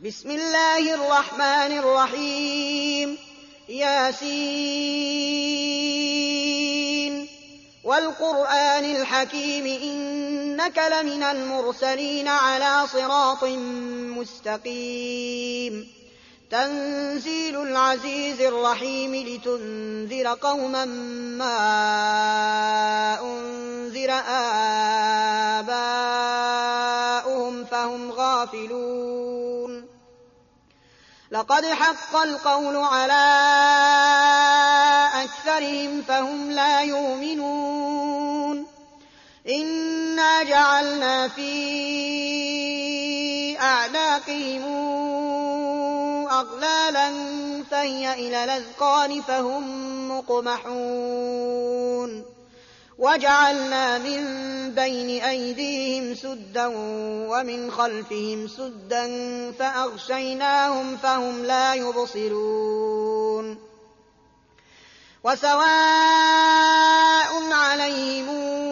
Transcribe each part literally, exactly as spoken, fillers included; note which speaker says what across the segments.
Speaker 1: بسم الله الرحمن الرحيم ياسين والقرآن الحكيم إنك لمن المرسلين على صراط مستقيم تنزيل العزيز الرحيم لتنذر قوما ما أنذر آباؤهم فهم غافلون لقد حق القول على أكثرهم فهم لا يؤمنون إنا جعلنا في أعناقهم أغلالا فهي إلى الأذقان فهم مقمحون وجعلنا من بين أيديهم سدا ومن خلفهم سدا فأغشيناهم فهم لا يبصرون وسواء عليهم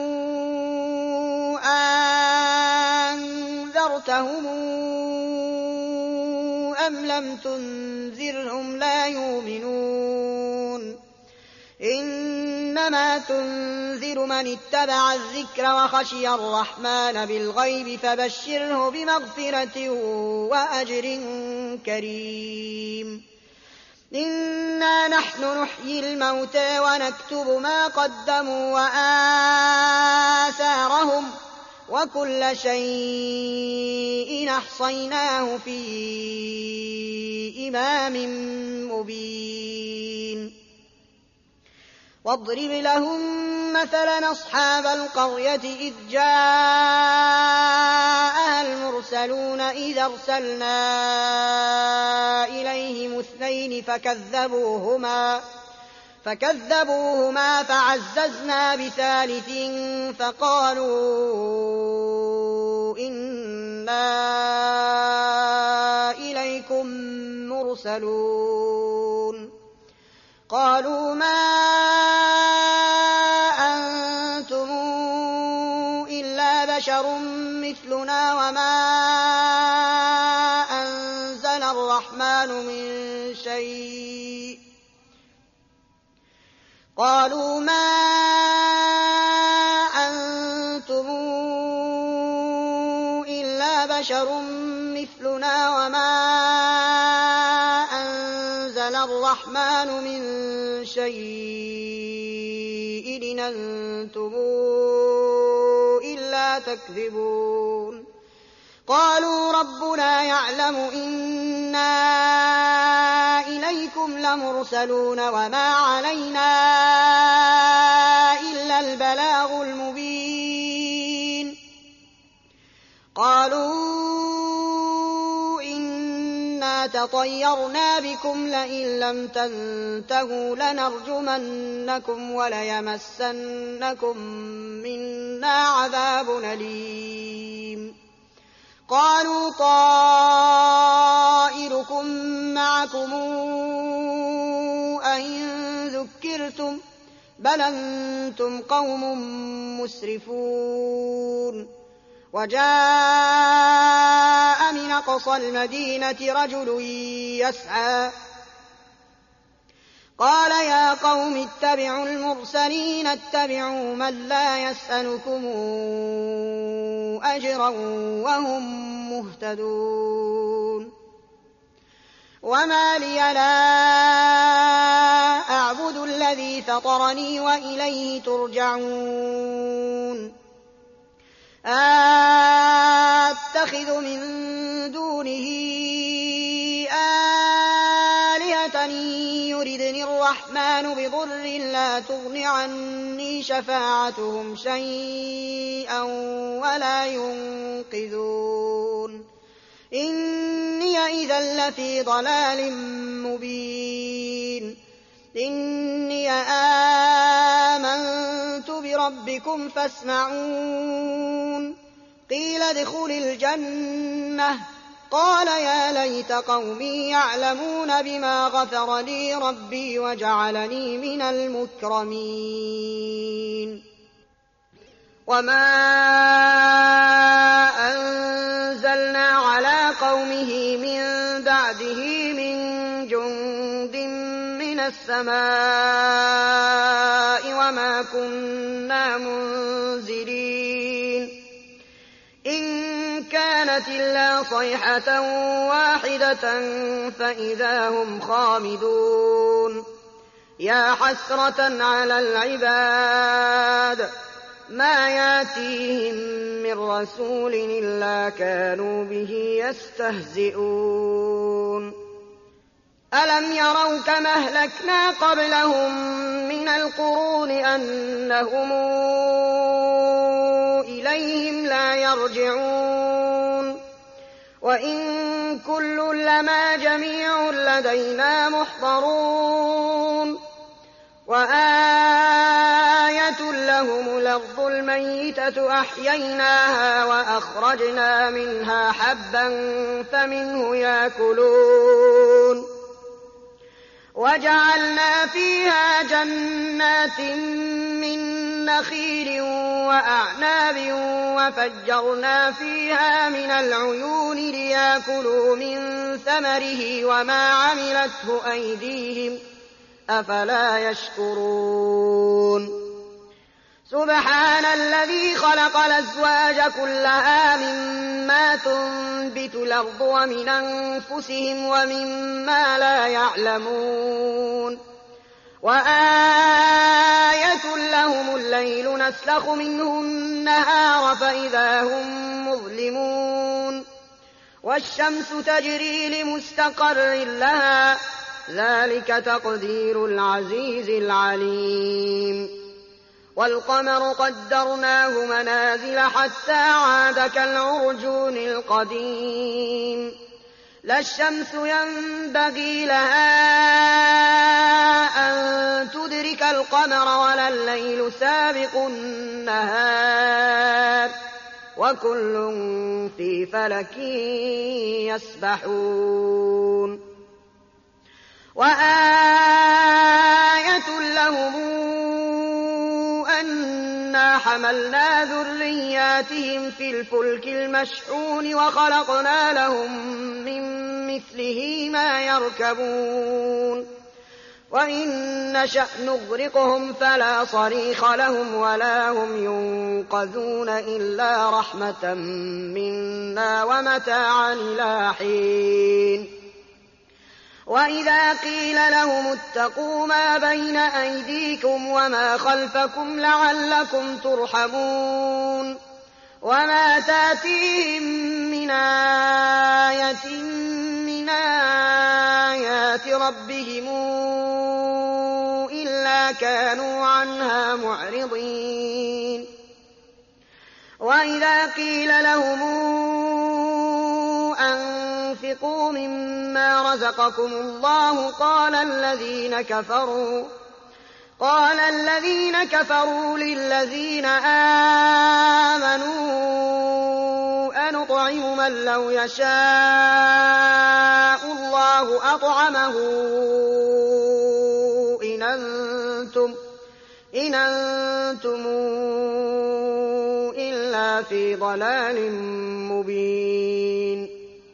Speaker 1: أنذرتهم أم لم تنذرهم لا يؤمنون إنما تنذر من اتبع الذكر وخشي الرحمن بالغيب فبشره بمغفرة وأجر كريم إنا نحن نحيي الموتى ونكتب ما قدموا وآثارهم وكل شيء أحصيناه في إمام مبين واضرب لهم مثلا أصحاب القرية إذ جاءها المرسلون إذ أرسلنا إليهم اثنين فكذبوهما فكذبوهما فعززنا بثالث فقالوا إنا إليكم مرسلون قالوا ما أنتم إلا بشر مثلنا وما أنزل الرحمن من شيء قالوا ما أنتم إلا بشر مثلنا وما أنزل الرحمن من شيء إن أنتم إلا تكذبون قالوا ربنا يعلم إنا إليكم لمرسلون وما علينا إلا البلاغ المبين قالوا إنا تطيرنا بكم لئن لم تنتهوا لنرجمنكم وليمسنكم منا عذاب أليم قالوا طائركم معكم أئن ذكرتم بل أنتم قوم مسرفون وجاء من أقصى المدينة رجل يسعى قال يا قوم اتبعوا المرسلين اتبعوا من لا يسألكم أجرا وهم مهتدون وما لي لا أعبد الذي فطرني وإليه ترجعون أتخذ من دونه آلهة يردني الرحمن بضر لا تغن عني شفاعتهم شيئا ولا ينقذون إني إذا لفي ضلال مبين إني آمنت بربكم فاسمعون قيل ادخل الجنة قال يا ليت قومي يعلمون بما غفر لي ربي وجعلني من المكرمين وما أنزلنا على قومه من بَعْدِهِ مِن جُندٍ مِّنَ السَّمَاءِ وَمَا كُنَّا مُنزِلِينَ إِن كَانَتْ إِلَّا صَيْحَةً وَاحِدَةً فَإِذَا هُمْ خَامِدُونَ يَا حَسْرَةً عَلَى الْعِبَادِ مَا يَأْتِيهِم مِّن رَّسُولٍ إِلَّا كَانُوا بِهِ يَسْتَهْزِئُونَ أَلَمْ يَرَوْا كَمْ أَهْلَكْنَا قَبْلَهُم مِّنَ الْقُرُونِ أَنَّهُمْ إِلَيْهِمْ لَا يَرْجِعُونَ وَإِن كُلٌّ لَّمَا جَمِيعٌ لَّدَيْنَا مُحْضَرُونَ وَآيَةٌ لَّهُمُ الْأَرْضُ الْمَيْتَةُ أَحْيَيْنَاهَا وَأَخْرَجْنَا مِنْهَا حَبًّا فَمِنْهُ يَأْكُلُونَ وَجَعَلْنَا فِيهَا جَنَّاتٍ مِّن نَّخِيلٍ وَأَعْنَابٍ وَفَجَّرْنَا فِيهَا مِنَ الْعُيُونِ لِيَأْكُلُوا مِن ثَمَرِهِ وَمَا عَمِلَتْهُ أَيْدِيهِمْ ۖ أَفَلَا يَشْكُرُونَ سُبْحَانَ الَّذِي خَلَقَ الْأَزْوَاجَ كُلَّهَا مِمَّا تُنبِتُ الْأَرْضُ وَمِنْ أَنفُسِهِمْ وَمِمَّا لَا يَعْلَمُونَ وَآيَةٌ لَّهُمُ اللَّيْلُ نَسْلَخُ مِنْهُ النَّهَارَ فَإِذَا هُم مُّظْلِمُونَ وَالشَّمْسُ تَجْرِي لِمُسْتَقَرٍّ لَّهَا ۚ ذَٰلِكَ تَقْدِيرُ الْعَزِيزِ الْعَلِيمِ وَالْقَمَرَ قَدَّرْنَاهُ مَنَازِلَ حَتَّىٰ عَادَ كَالْعُرْجُونِ الْقَدِيمِ لَا الشَّمْسُ يَنبَغِي لَهَا أَن تُدْرِكَ الْقَمَرَ وَلَا اللَّيْلُ سَابِقُ النَّهَارِ ۚ وَكُلٌّ فِي فَلَكٍ يَسْبَحُونَ وَآيَةٌ لَّهُمْ أَنَّا حَمَلْنَا ذُرِّيَّاتِهِمْ فِي الْفُلْكِ الْمَشْحُونِ وَخَلَقْنَا لَهُم مِّن مِّثْلِهِ مَا يَرْكَبُونَ وَإِن نَّشَأْ نُغْرِقْهُمْ فَلَا صَرِيخَ لَهُمْ وَلَا هُمْ يُنقَذُونَ إِلَّا رَحْمَةً مِّنَّا وَمَتَاعًا إِلَىٰ حِينٍ وَإِذَا قِيلَ لَهُمُ اتَّقُوا مَا بَيْنَ أَيْدِيكُمْ وَمَا خَلْفَكُمْ لَعَلَّكُمْ تُرْحَمُونَ وَمَا تَأْتِيهِم مِّنْ آيَةٍ مِّنْ آيَاتِ رَبِّهِمْ إِلَّا كَانُوا عَنْهَا مُعْرِضِينَ وَإِذَا قِيلَ لَهُمْ أَنفِقُوا مِمَّا رَزَقَكُمُ اللَّهُ قَالَ الَّذِينَ كَفَرُوا قال الذين كفروا للذين آمنوا أنطعم من لو يشاء الله أطعمه إن أنتم, إن أنتم إلا في ضلال مبين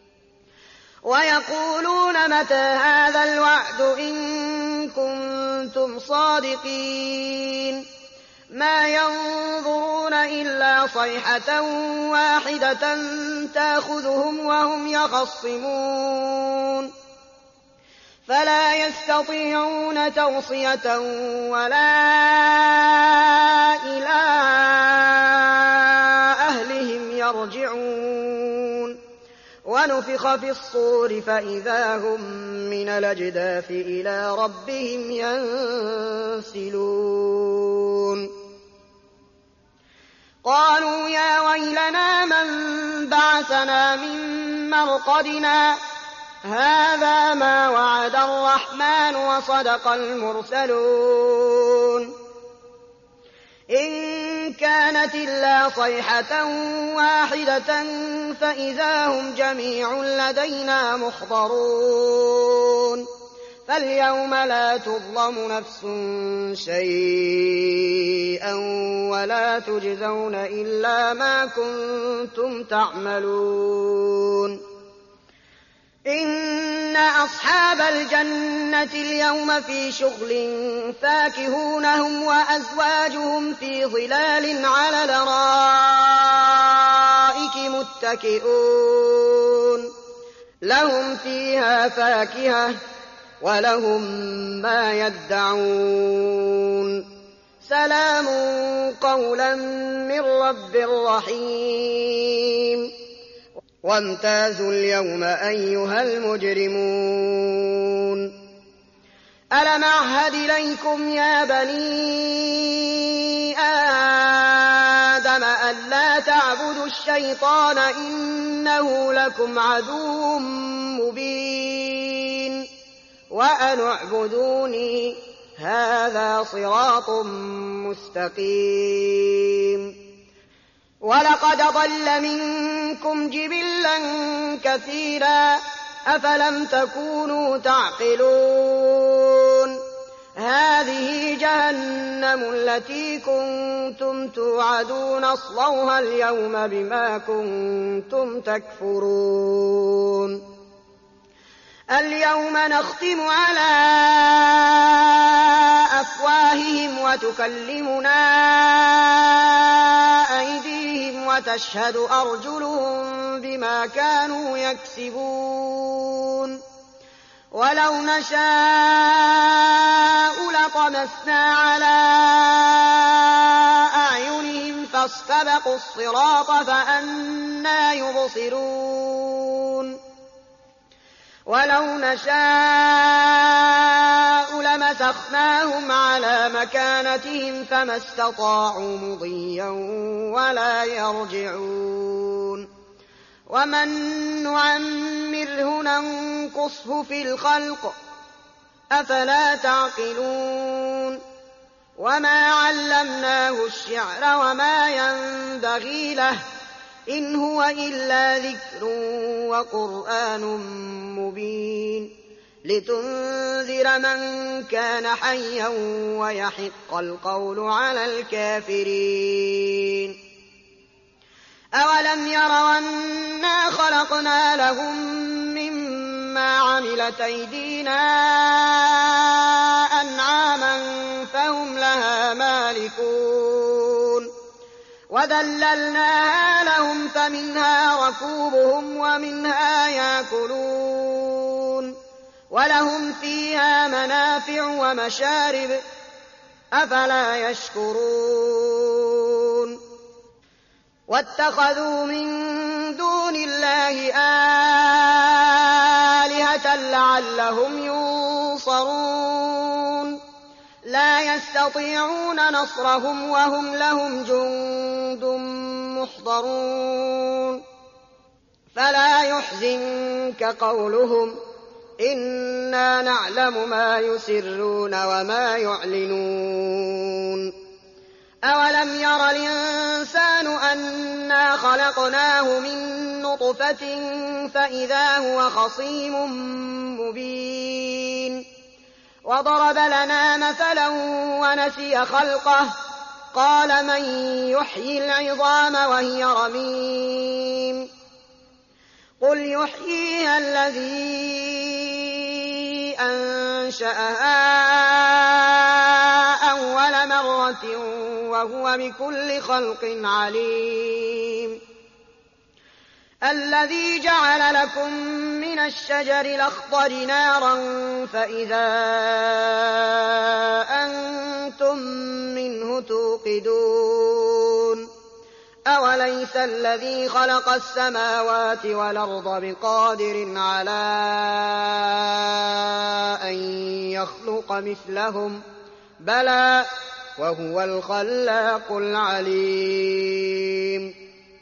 Speaker 1: ويقولون متى هذا الوعد إن كنتم صادقين ما ينظرون إلا صيحة واحدة تأخذهم وهم يخصمون فلا يستطيعون توصية ولا إلى أهلهم يرجعون ونفخ في الصور فإذا هم من الأجداث إلى ربهم ينسلون قالوا يا ويلنا من بعثنا من مرقدنا هذا ما وعد الرحمن وصدق المرسلون إن كانت إلا صيحة واحدة فإذا هم جميع لدينا محضرون فاليوم لا تظلم نفس شيئا ولا تجزون إلا ما كنتم تعملون إن أصحاب الجنة اليوم في شغل فاكهون هم وأزواجهم في ظلال على الأرائك متكئون لهم فيها فاكهة ولهم ما يدعون سلام قولا من رب رحيم وامتازوا اليوم أيها المجرمون ألم أعهد إليكم يا بني آدم ألا تعبدوا الشيطان إنه لكم عدو مبين وأن اعبدوني هذا صراط مستقيم ولقد ضل منكم جبلا كثيرا أفلم تكونوا تعقلون هذه جهنم التي كنتم توعدون اصلوها اليوم بما كنتم تكفرون اليوم نختم على أفواههم وتكلمنا أيديهم وتشهد أرجلهم بما كانوا يكسبون ولو نشاء لطمسنا على أعينهم فاستبقوا الصراط فأنى يبصرون ولو نشاء لمسخناهم على مكانتهم فما استطاعوا مضيا ولا يرجعون ومن نعمره ننقصه في الخلق أفلا تعقلون وما علمناه الشعر وما ينبغي له إن هو إلا ذكر وقرآن مبين لتنذر من كان حيا ويحق القول على الكافرين أولم يروا أنا خلقنا لهم مما عملت أيدينا أنعاما فهم لها مالكون وذللناها لهم فمنها ركوبهم ومنها يأكلون ولهم فيها منافع ومشارب أفلا يشكرون واتخذوا من دون الله آلهة لعلهم ينصرون لا يستطيعون نصرهم وهم لهم جند محضرون فلا يحزنك قولهم إنا نعلم ما يسرون وما يعلنون أولم ير الإنسان أنا خلقناه من نطفة فإذا هو خصيم مبين وضرب لنا مثلا ونسي خلقه قال من يحيي العظام وهي رميم قل يحييها الذي أنشأها أول مرة وهو بكل خلق عليم الذي جعل لكم من الشجر الأخضر نارا فإذا أنتم منه توقدون أوليس الذي خلق السماوات والأرض بقادر على أن يخلق مثلهم بلى وهو الخلاق العليم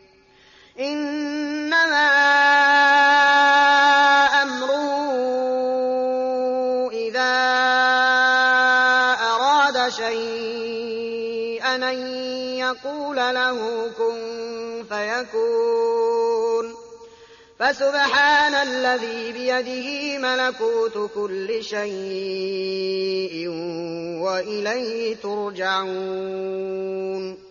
Speaker 1: إنما أمره إذا أراد شيئا أن يقول له كن فيكون فسبحان الذي بيده ملكوت كل شيء وإليه ترجعون